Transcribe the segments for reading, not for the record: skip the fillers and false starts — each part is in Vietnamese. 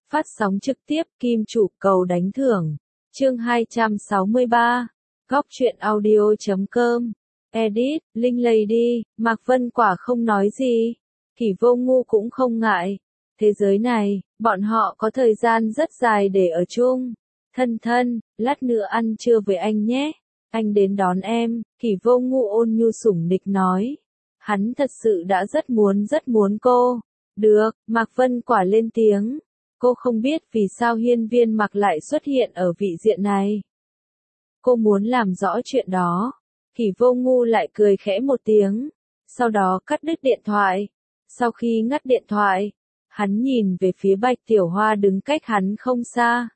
Phát sóng trực tiếp Kim Chủ cầu đánh thưởng. Chương 263. Góc truyện audio.com. Edit, Linh Lady, Mạc Vân Quả không nói gì. Kỷ Vô Ngu cũng không ngại. Thế giới này, bọn họ có thời gian rất dài để ở chung. Thân thân, lát nữa ăn trưa với anh nhé. Anh đến đón em, Kỷ Vô Ngu ôn nhu sủng nịch nói. Hắn thật sự đã rất muốn cô. Được, Mạc Vân Quả lên tiếng. Cô không biết vì sao Hiên Viên Mặc lại xuất hiện ở vị diện này. Cô muốn làm rõ chuyện đó. Kỷ Vô Ngu lại cười khẽ một tiếng. Sau đó cắt đứt điện thoại. Sau khi ngắt điện thoại, hắn nhìn về phía Bạch Tiểu Hoa đứng cách hắn không xa.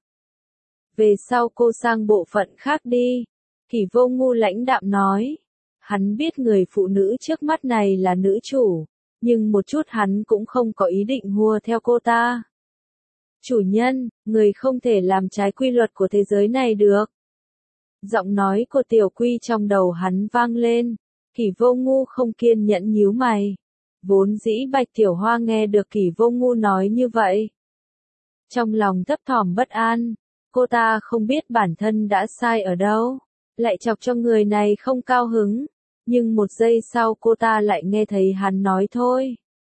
Về sau cô sang bộ phận khác đi. Kỷ Vô Ngu lãnh đạm nói. Hắn biết người phụ nữ trước mắt này là nữ chủ, nhưng một chút hắn cũng không có ý định hùa theo cô ta. Chủ nhân, người không thể làm trái quy luật của thế giới này được. Giọng nói của Tiểu Quy trong đầu hắn vang lên. Kỷ Vô Ngu không kiên nhẫn nhíu mày. Vốn dĩ Bạch Tiểu Hoa nghe được Kỷ Vô Ngu nói như vậy, trong lòng thấp thỏm bất an. Cô ta không biết bản thân đã sai ở đâu, lại chọc cho người này không cao hứng. Nhưng một giây sau cô ta lại nghe thấy hắn nói thôi.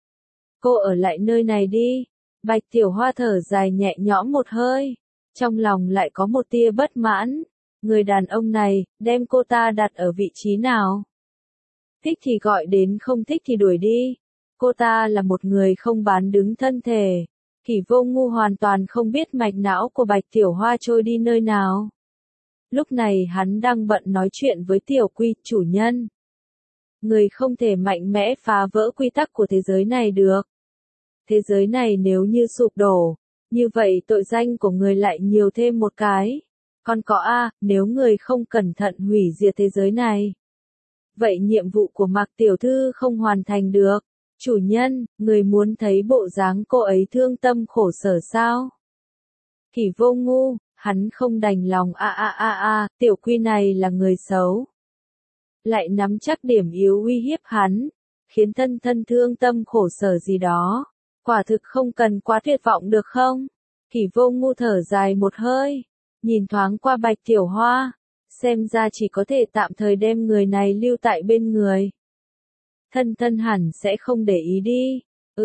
Cô ở lại nơi này đi. Bạch Tiểu Hoa thở dài nhẹ nhõm một hơi. Trong lòng lại có một tia bất mãn. Người đàn ông này, đem cô ta đặt ở vị trí nào? Thích thì gọi đến, không thích thì đuổi đi. Cô ta là một người không bán đứng thân thể. Kỷ Vô Ngu hoàn toàn không biết mạch não của Bạch Tiểu Hoa trôi đi nơi nào. Lúc này hắn đang bận nói chuyện với Tiểu Quy, chủ nhân. Người không thể mạnh mẽ phá vỡ quy tắc của thế giới này được. Thế giới này nếu như sụp đổ, như vậy tội danh của người lại nhiều thêm một cái. Còn có nếu người không cẩn thận hủy diệt thế giới này, vậy nhiệm vụ của Mạc Tiểu Thư không hoàn thành được. Chủ nhân, người muốn thấy bộ dáng cô ấy thương tâm khổ sở sao? Kỷ Vô Ngu, hắn không đành lòng Tiểu Quy này là người xấu. Lại nắm chắc điểm yếu uy hiếp hắn, khiến thân thân thương tâm khổ sở gì đó. Quả thực không cần quá tuyệt vọng được không? Kỷ Vô Ngu thở dài một hơi, nhìn thoáng qua Bạch Tiểu Hoa, xem ra chỉ có thể tạm thời đem người này lưu tại bên người. Thân thân hẳn sẽ không để ý đi.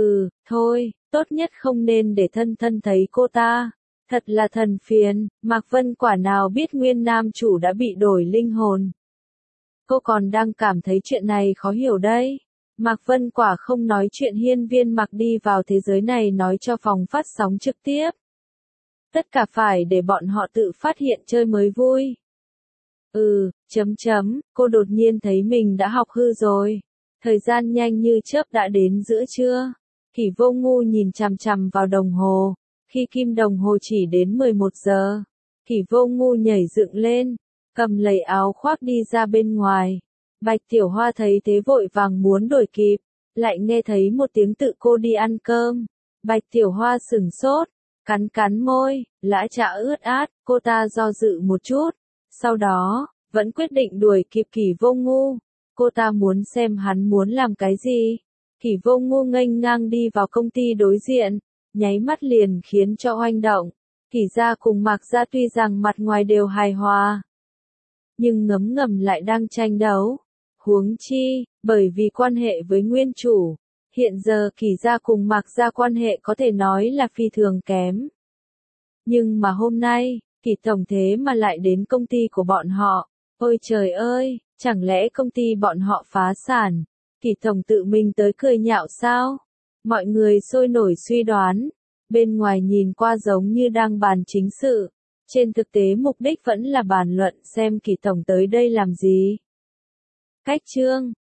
Thôi, tốt nhất không nên để thân thân thấy cô ta. Thật là thần phiền, Mạc Vân Quả nào biết nguyên nam chủ đã bị đổi linh hồn. Cô còn đang cảm thấy chuyện này khó hiểu đây. Mạc Vân Quả không nói chuyện Hiên Viên Mặc đi vào thế giới này nói cho phòng phát sóng trực tiếp. Tất cả phải để bọn họ tự phát hiện chơi mới vui. Cô đột nhiên thấy mình đã học hư rồi. Thời gian nhanh như chớp đã đến giữa trưa. Kỷ Vô Ngu nhìn chằm chằm vào đồng hồ. Khi kim đồng hồ chỉ đến 11 giờ, Kỷ Vô Ngu nhảy dựng lên, cầm lấy áo khoác đi ra bên ngoài. Bạch Tiểu Hoa thấy thế vội vàng muốn đuổi kịp, lại nghe thấy một tiếng tự cô đi ăn cơm. Bạch Tiểu Hoa sửng sốt, cắn môi, lã chã ướt át, cô ta do dự một chút, sau đó, vẫn quyết định đuổi kịp Kỷ Vô Ngu. Cô ta muốn xem hắn muốn làm cái gì. Kỷ Vô Ngu nghênh ngang đi vào công ty đối diện, nháy mắt liền khiến cho oanh động. Kỷ gia cùng Mạc gia tuy rằng mặt ngoài đều hài hòa, nhưng ngấm ngầm lại đang tranh đấu. Huống chi, bởi vì quan hệ với nguyên chủ, hiện giờ Kỷ gia cùng Mạc gia quan hệ có thể nói là phi thường kém. Nhưng mà hôm nay, Kỷ tổng thế mà lại đến công ty của bọn họ. Ôi trời ơi, chẳng lẽ công ty bọn họ phá sản? Kỷ tổng tự mình tới cười nhạo sao? Mọi người sôi nổi suy đoán. Bên ngoài nhìn qua giống như đang bàn chính sự. Trên thực tế mục đích vẫn là bàn luận xem Kỷ tổng tới đây làm gì. Cách chương